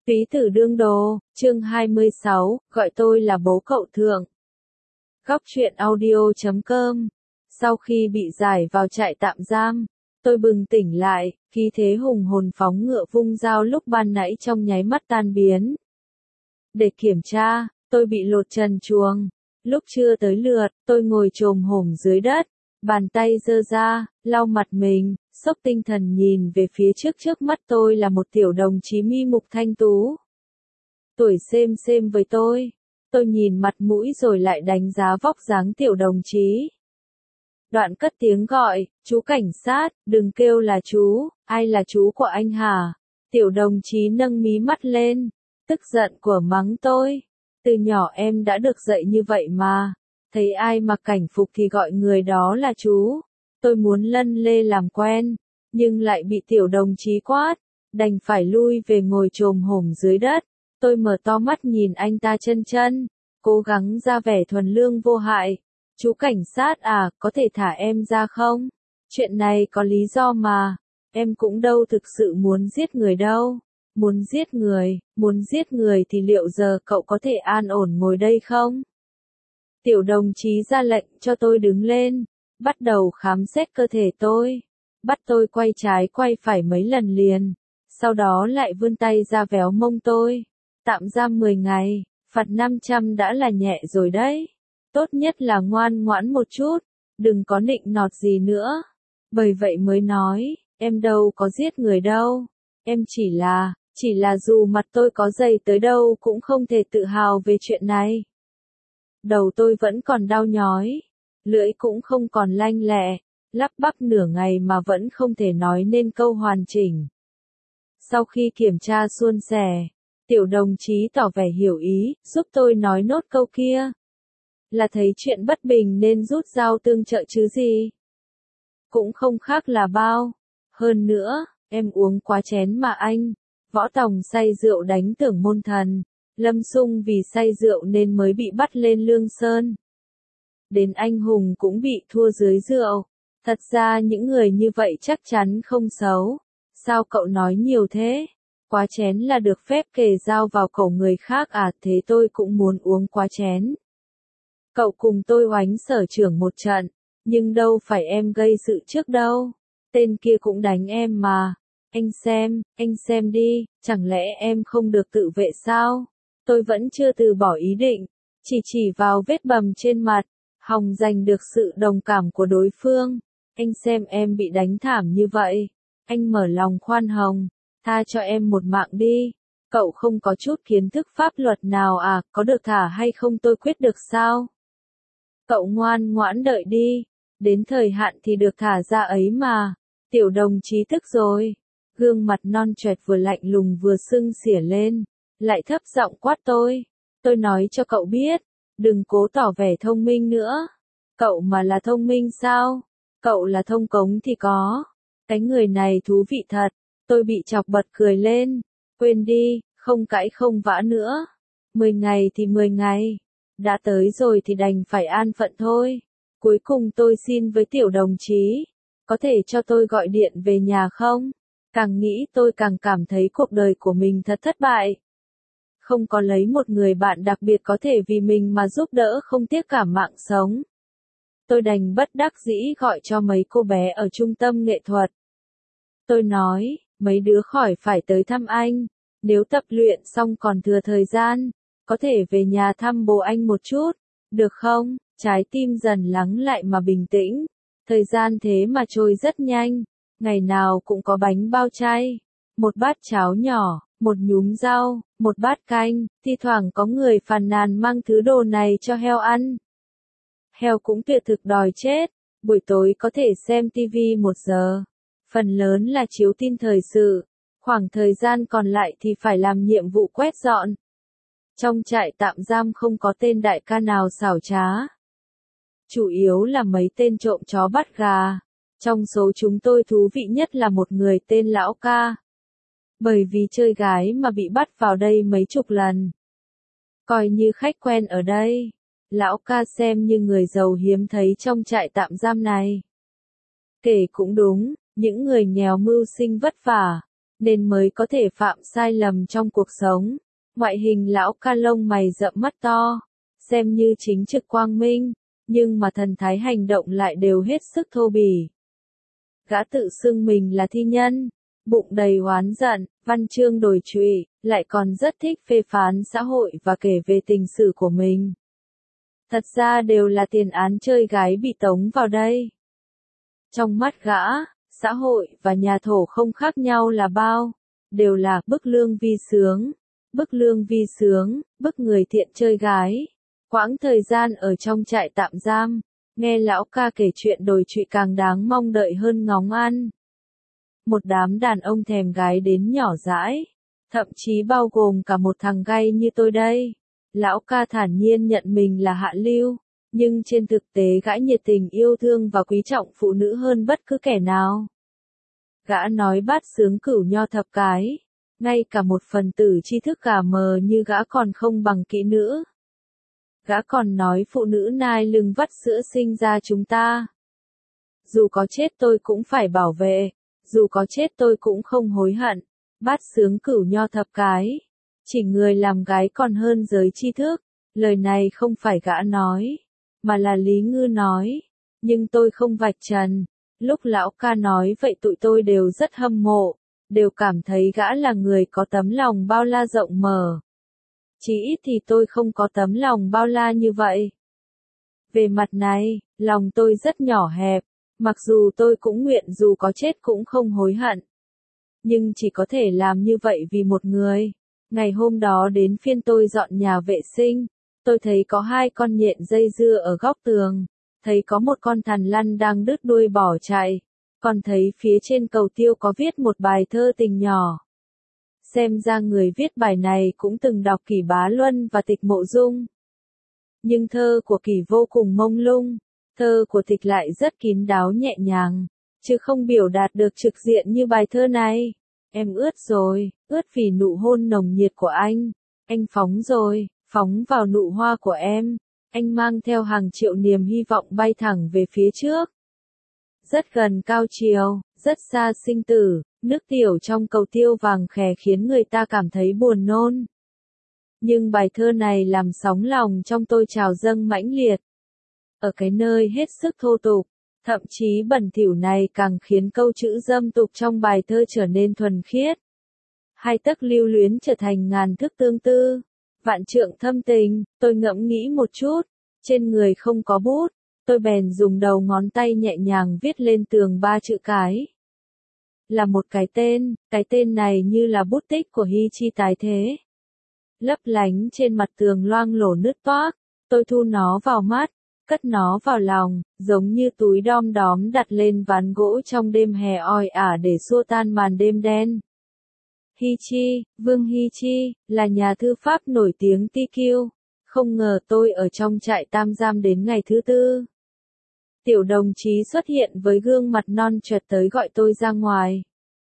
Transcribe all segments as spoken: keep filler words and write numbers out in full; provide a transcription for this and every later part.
Túy tử đương đồ, chương hai mươi sáu, gọi tôi là bố cậu thượng. Góc truyện audio chấm com. Sau khi bị giải vào trại tạm giam, tôi bừng tỉnh lại, khí thế hùng hồn phóng ngựa vung dao lúc ban nãy trong nháy mắt tan biến. Để kiểm tra, tôi bị lột trần truồng. Lúc chưa tới lượt, tôi ngồi chồm hổm dưới đất, bàn tay giơ ra, lau mặt mình, sốc tinh thần nhìn về phía trước. Trước mắt tôi là một tiểu đồng chí mi mục thanh tú. Tuổi xêm xêm với tôi. Tôi nhìn mặt mũi rồi lại đánh giá vóc dáng tiểu đồng chí. Đoạn cất tiếng gọi, chú cảnh sát, đừng kêu là chú, ai là chú của anh hả? Tiểu đồng chí nâng mí mắt lên, tức giận của mắng tôi. Từ nhỏ em đã được dạy như vậy mà, thấy ai mặc cảnh phục thì gọi người đó là chú. Tôi muốn lân lê làm quen, nhưng lại bị tiểu đồng chí quát, đành phải lui về ngồi chồm hổm dưới đất. Tôi mở to mắt nhìn anh ta chân chân, cố gắng ra vẻ thuần lương vô hại. Chú cảnh sát à, có thể thả em ra không? Chuyện này có lý do mà, em cũng đâu thực sự muốn giết người đâu. Muốn giết người, muốn giết người thì liệu giờ cậu có thể an ổn ngồi đây không? Tiểu đồng chí ra lệnh cho tôi đứng lên, bắt đầu khám xét cơ thể tôi, bắt tôi quay trái quay phải mấy lần liền, sau đó lại vươn tay ra véo mông tôi. Tạm giam mười ngày, phạt năm trăm đã là nhẹ rồi đấy. Tốt nhất là ngoan ngoãn một chút, đừng có nịnh nọt gì nữa. Bởi vậy mới nói, em đâu có giết người đâu, em chỉ là, chỉ là dù mặt tôi có dày tới đâu cũng không thể tự hào về chuyện này. Đầu tôi vẫn còn đau nhói, lưỡi cũng không còn lanh lẹ, lắp bắp nửa ngày mà vẫn không thể nói nên câu hoàn chỉnh. Sau khi kiểm tra suôn sẻ, tiểu đồng chí tỏ vẻ hiểu ý, giúp tôi nói nốt câu kia. Là thấy chuyện bất bình nên rút dao tương trợ chứ gì. Cũng không khác là bao. Hơn nữa, em uống quá chén mà anh. Võ Tòng say rượu đánh tưởng môn thần. Lâm Sung vì say rượu nên mới bị bắt lên Lương Sơn. Đến anh hùng cũng bị thua dưới rượu. Thật ra những người như vậy chắc chắn không xấu. Sao cậu nói nhiều thế? Quá chén là được phép kề dao vào cổ người khác à? Thế tôi cũng muốn uống quá chén. Cậu cùng tôi oánh sở trưởng một trận, nhưng đâu phải em gây sự trước đâu. Tên kia cũng đánh em mà. Anh xem, anh xem đi, chẳng lẽ em không được tự vệ sao? Tôi vẫn chưa từ bỏ ý định, chỉ chỉ vào vết bầm trên mặt, hòng giành được sự đồng cảm của đối phương. Anh xem em bị đánh thảm như vậy, anh mở lòng khoan hồng, tha cho em một mạng đi. Cậu không có chút kiến thức pháp luật nào à, có được thả hay không tôi quyết được sao? Cậu ngoan ngoãn đợi đi, đến thời hạn thì được thả ra ấy mà. Tiểu đồng chí tức rồi, gương mặt non choẹt vừa lạnh lùng vừa sưng xỉa lên, lại thấp giọng quát tôi. Tôi nói cho cậu biết, đừng cố tỏ vẻ thông minh nữa. Cậu mà là thông minh sao? Cậu là thông cống thì có. Cái người này thú vị thật, tôi bị chọc bật cười lên. Quên đi, không cãi không vã nữa. Mười ngày thì mười ngày. Đã tới rồi thì đành phải an phận thôi. Cuối cùng tôi xin với tiểu đồng chí, có thể cho tôi gọi điện về nhà không? Càng nghĩ tôi càng cảm thấy cuộc đời của mình thật thất bại. Không có lấy một người bạn đặc biệt có thể vì mình mà giúp đỡ không tiếc cả mạng sống. Tôi đành bất đắc dĩ gọi cho mấy cô bé ở trung tâm nghệ thuật. Tôi nói, mấy đứa khỏi phải tới thăm anh, nếu tập luyện xong còn thừa thời gian, có thể về nhà thăm bố anh một chút, được không? Trái tim dần lắng lại mà bình tĩnh. Thời gian thế mà trôi rất nhanh, ngày nào cũng có bánh bao chay, một bát cháo nhỏ, một nhúm rau, một bát canh, thi thoảng có người phàn nàn mang thứ đồ này cho heo ăn. Heo cũng tuyệt thực đòi chết, buổi tối có thể xem tivi một giờ, phần lớn là chiếu tin thời sự, khoảng thời gian còn lại thì phải làm nhiệm vụ quét dọn. Trong trại tạm giam không có tên đại ca nào xảo trá. Chủ yếu là mấy tên trộm chó bắt gà. Trong số chúng tôi thú vị nhất là một người tên Lão Ca. Bởi vì chơi gái mà bị bắt vào đây mấy chục lần. Coi như khách quen ở đây. Lão Ca xem như người giàu hiếm thấy trong trại tạm giam này. Kể cũng đúng, những người nghèo mưu sinh vất vả, nên mới có thể phạm sai lầm trong cuộc sống. Ngoại hình lão ca lông mày rậm mắt to, xem như chính trực quang minh, nhưng mà thần thái hành động lại đều hết sức thô bỉ. Gã tự xưng mình là thi nhân, bụng đầy oán giận, văn chương đồi trụy, lại còn rất thích phê phán xã hội và kể về tình sử của mình. Thật ra đều là tiền án chơi gái bị tống vào đây. Trong mắt gã, xã hội và nhà thổ không khác nhau là bao, đều là bức lương vi sướng, bức lương vi sướng, bức người thiện chơi gái. Quãng thời gian ở trong trại tạm giam, nghe lão ca kể chuyện đồi trụy càng đáng mong đợi hơn ngóng ăn. Một đám đàn ông thèm gái đến nhỏ dãi, thậm chí bao gồm cả một thằng gay như tôi đây. Lão ca thản nhiên nhận mình là hạ lưu, nhưng trên thực tế gã nhiệt tình yêu thương và quý trọng phụ nữ hơn bất cứ kẻ nào. Gã nói bát sướng cửu nho thập cái, ngay cả một phần tử tri thức gà mờ như gã còn không bằng kỹ nữ. Gã còn nói phụ nữ nai lưng vắt sữa sinh ra chúng ta. Dù có chết tôi cũng phải bảo vệ, dù có chết tôi cũng không hối hận. Bát sướng cửu nho thập cái, chỉ người làm gái còn hơn giới tri thức. Lời này không phải gã nói, mà là Lý Ngư nói, nhưng tôi không vạch trần. Lúc lão ca nói vậy tụi tôi đều rất hâm mộ, đều cảm thấy gã là người có tấm lòng bao la rộng mở. Chỉ ít thì tôi không có tấm lòng bao la như vậy. Về mặt này, lòng tôi rất nhỏ hẹp, mặc dù tôi cũng nguyện dù có chết cũng không hối hận. Nhưng chỉ có thể làm như vậy vì một người. Ngày hôm đó đến phiên tôi dọn nhà vệ sinh, tôi thấy có hai con nhện dây dưa ở góc tường, thấy có một con thằn lằn đang đứt đuôi bỏ chạy, còn thấy phía trên cầu tiêu có viết một bài thơ tình nhỏ. Xem ra người viết bài này cũng từng đọc Kỷ Bá Luân và Tịch Mộ Dung. Nhưng thơ của Kỷ vô cùng mông lung, thơ của Tịch lại rất kín đáo nhẹ nhàng, chứ không biểu đạt được trực diện như bài thơ này. Em ướt rồi, ướt vì nụ hôn nồng nhiệt của anh. Anh phóng rồi, phóng vào nụ hoa của em. Anh mang theo hàng triệu niềm hy vọng bay thẳng về phía trước. Rất gần cao chiều, rất xa sinh tử, nước tiểu trong cầu tiêu vàng khè khiến người ta cảm thấy buồn nôn. Nhưng bài thơ này làm sóng lòng trong tôi trào dâng mãnh liệt. Ở cái nơi hết sức thô tục, thậm chí bẩn thỉu này càng khiến câu chữ dâm tục trong bài thơ trở nên thuần khiết. Hai tấc lưu luyến trở thành ngàn thước tương tư, vạn trượng thâm tình. Tôi ngẫm nghĩ một chút, trên người không có bút, tôi bèn dùng đầu ngón tay nhẹ nhàng viết lên tường ba chữ cái. Là một cái tên, cái tên này như là bút tích của Hi Chi tái thế. Lấp lánh trên mặt tường loang lổ nứt toác, tôi thu nó vào mắt, cất nó vào lòng, giống như túi đom đóm đặt lên ván gỗ trong đêm hè oi ả để xua tan màn đêm đen. Hi Chi, Vương Hi Chi, là nhà thư pháp nổi tiếng Ti Kiêu. Không ngờ tôi ở trong trại tạm giam đến ngày thứ tư. Tiểu đồng chí xuất hiện với gương mặt non choẹt tới gọi tôi ra ngoài.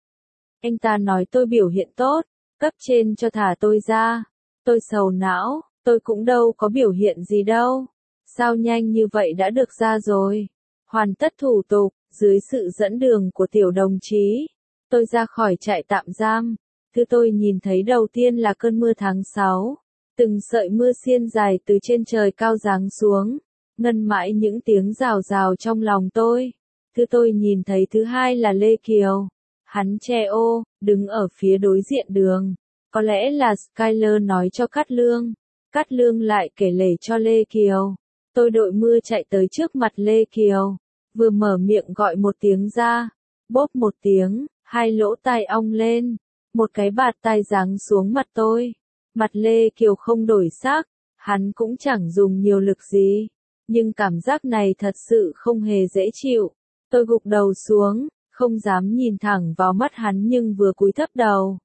Anh ta nói tôi biểu hiện tốt, cấp trên cho thả tôi ra. Tôi sầu não, tôi cũng đâu có biểu hiện gì đâu. Sao nhanh như vậy đã được ra rồi? Hoàn tất thủ tục, dưới sự dẫn đường của tiểu đồng chí, tôi ra khỏi trại tạm giam. Thứ tôi nhìn thấy đầu tiên là cơn mưa tháng sáu. Từng sợi mưa xiên dài từ trên trời cao giáng xuống, ngân mãi những tiếng rào rào trong lòng tôi. Thứ tôi nhìn thấy thứ hai là Lê Kiều. Hắn che ô, đứng ở phía đối diện đường. Có lẽ là Skyler nói cho Cát Lương. Cát Lương lại kể lể cho Lê Kiều. Tôi đội mưa chạy tới trước mặt Lê Kiều. Vừa mở miệng gọi một tiếng ra. Bốp một tiếng, hai lỗ tai ong lên. Một cái bạt tai giáng xuống mặt tôi. Mặt Lê Kiều không đổi sắc. Hắn cũng chẳng dùng nhiều lực gì. Nhưng cảm giác này thật sự không hề dễ chịu. Tôi gục đầu xuống, không dám nhìn thẳng vào mắt hắn nhưng vừa cúi thấp đầu.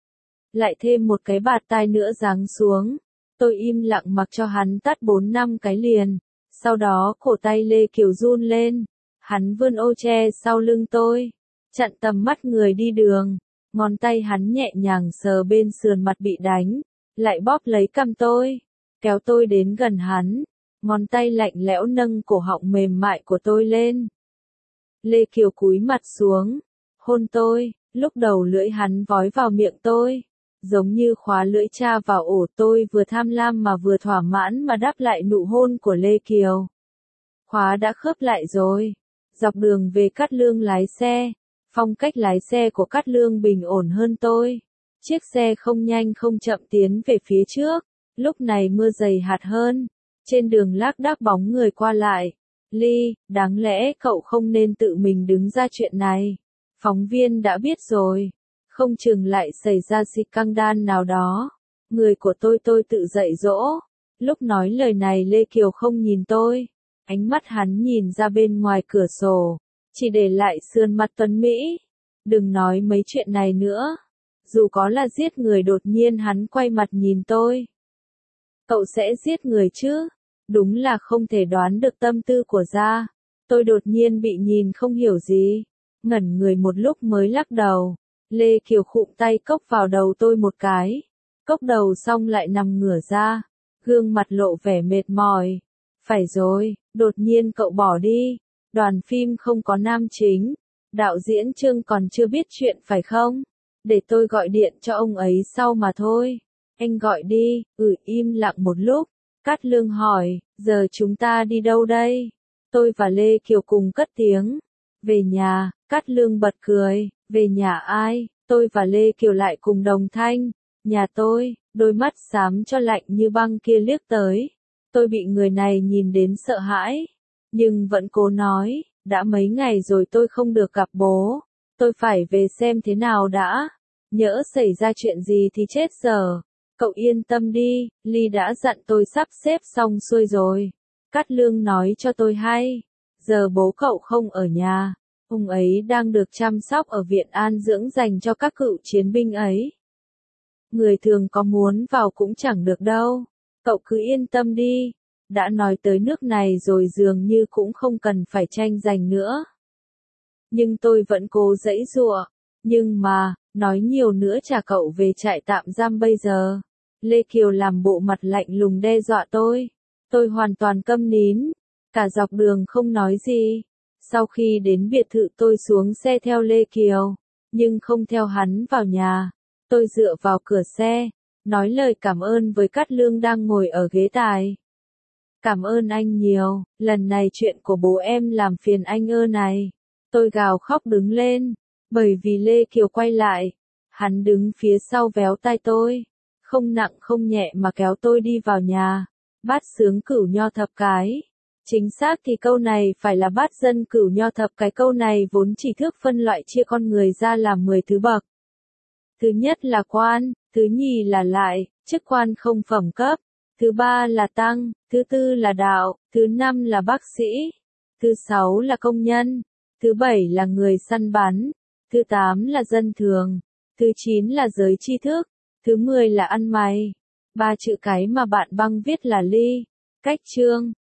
Lại thêm một cái bạt tai nữa giáng xuống. Tôi im lặng mặc cho hắn tát bốn năm cái liền. Sau đó cổ tay Lê Kiều run lên. Hắn vươn ô che sau lưng tôi. Chặn tầm mắt người đi đường. Ngón tay hắn nhẹ nhàng sờ bên sườn mặt bị đánh. Lại bóp lấy cằm tôi. Kéo tôi đến gần hắn. Ngón tay lạnh lẽo nâng cổ họng mềm mại của tôi lên. Lê Kiều cúi mặt xuống. Hôn tôi. Lúc đầu lưỡi hắn vói vào miệng tôi, giống như khóa lưỡi tra vào ổ tôi, vừa tham lam mà vừa thỏa mãn mà đáp lại nụ hôn của Lê Kiều. Khóa đã khớp lại rồi. Dọc đường về Cát Lương lái xe, phong cách lái xe của Cát Lương bình ổn hơn tôi. Chiếc xe không nhanh không chậm tiến về phía trước, lúc này mưa dày hạt hơn, trên đường lác đác bóng người qua lại. Ly, đáng lẽ cậu không nên tự mình đứng ra chuyện này. Phóng viên đã biết rồi, không chừng lại xảy ra scandal nào đó. Người của tôi tôi tự dạy dỗ. Lúc nói lời này Lê Kiều không nhìn tôi, ánh mắt hắn nhìn ra bên ngoài cửa sổ, chỉ để lại sườn mặt tuấn Mỹ. Đừng nói mấy chuyện này nữa. Dù có là giết người, đột nhiên hắn quay mặt nhìn tôi. Cậu sẽ giết người chứ? Đúng là không thể đoán được tâm tư của Gia. Tôi đột nhiên bị nhìn không hiểu gì, ngẩn người một lúc mới lắc đầu. Lê Kiều khụm tay cốc vào đầu tôi một cái, cốc đầu xong lại nằm ngửa ra, gương mặt lộ vẻ mệt mỏi. Phải rồi, đột nhiên cậu bỏ đi, đoàn phim không có nam chính, đạo diễn Trương còn chưa biết chuyện phải không? Để tôi gọi điện cho ông ấy sau mà thôi. Anh gọi đi. Ừ, im lặng một lúc. Cát Lương hỏi, giờ chúng ta đi đâu đây? Tôi và Lê Kiều cùng cất tiếng. Về nhà. Cát Lương bật cười. Về nhà ai? Tôi và Lê Kiều lại cùng đồng thanh. Nhà tôi. Đôi mắt xám cho lạnh như băng kia liếc tới. Tôi bị người này nhìn đến sợ hãi, nhưng vẫn cố nói, đã mấy ngày rồi tôi không được gặp bố. Tôi phải về xem thế nào đã. Nhỡ xảy ra chuyện gì thì chết giờ. Cậu yên tâm đi, Ly đã dặn tôi sắp xếp xong xuôi rồi. Cát Lương nói cho tôi hay. Giờ bố cậu không ở nhà. Ông ấy đang được chăm sóc ở viện an dưỡng dành cho các cựu chiến binh ấy. Người thường có muốn vào cũng chẳng được đâu. Cậu cứ yên tâm đi. Đã nói tới nước này rồi dường như cũng không cần phải tranh giành nữa. Nhưng tôi vẫn cố giãy giụa. Nhưng mà, nói nhiều nữa trả cậu về trại tạm giam bây giờ. Lê Kiều làm bộ mặt lạnh lùng đe dọa tôi. Tôi hoàn toàn câm nín. Cả dọc đường không nói gì. Sau khi đến biệt thự tôi xuống xe theo Lê Kiều. Nhưng không theo hắn vào nhà. Tôi dựa vào cửa xe, nói lời cảm ơn với Cát Lương đang ngồi ở ghế tài. Cảm ơn anh nhiều, lần này chuyện của bố em làm phiền anh ơ này. Tôi gào khóc đứng lên, bởi vì Lê Kiều quay lại. Hắn đứng phía sau véo tai tôi, không nặng không nhẹ mà kéo tôi đi vào nhà. Bát sướng cửu nho thập cái. Chính xác thì câu này phải là bát dân cửu nho thập cái, câu này vốn chỉ thước phân loại chia con người ra làm mười thứ bậc. Thứ nhất là quan, thứ nhì là lại, chức quan không phẩm cấp, thứ ba là tăng, thứ tư là đạo, thứ năm là bác sĩ, thứ sáu là công nhân, thứ bảy là người săn bắn, thứ tám là dân thường, thứ chín là giới tri thức, thứ mười là ăn mày. Ba chữ cái mà bạn băng viết là Ly. Cách chương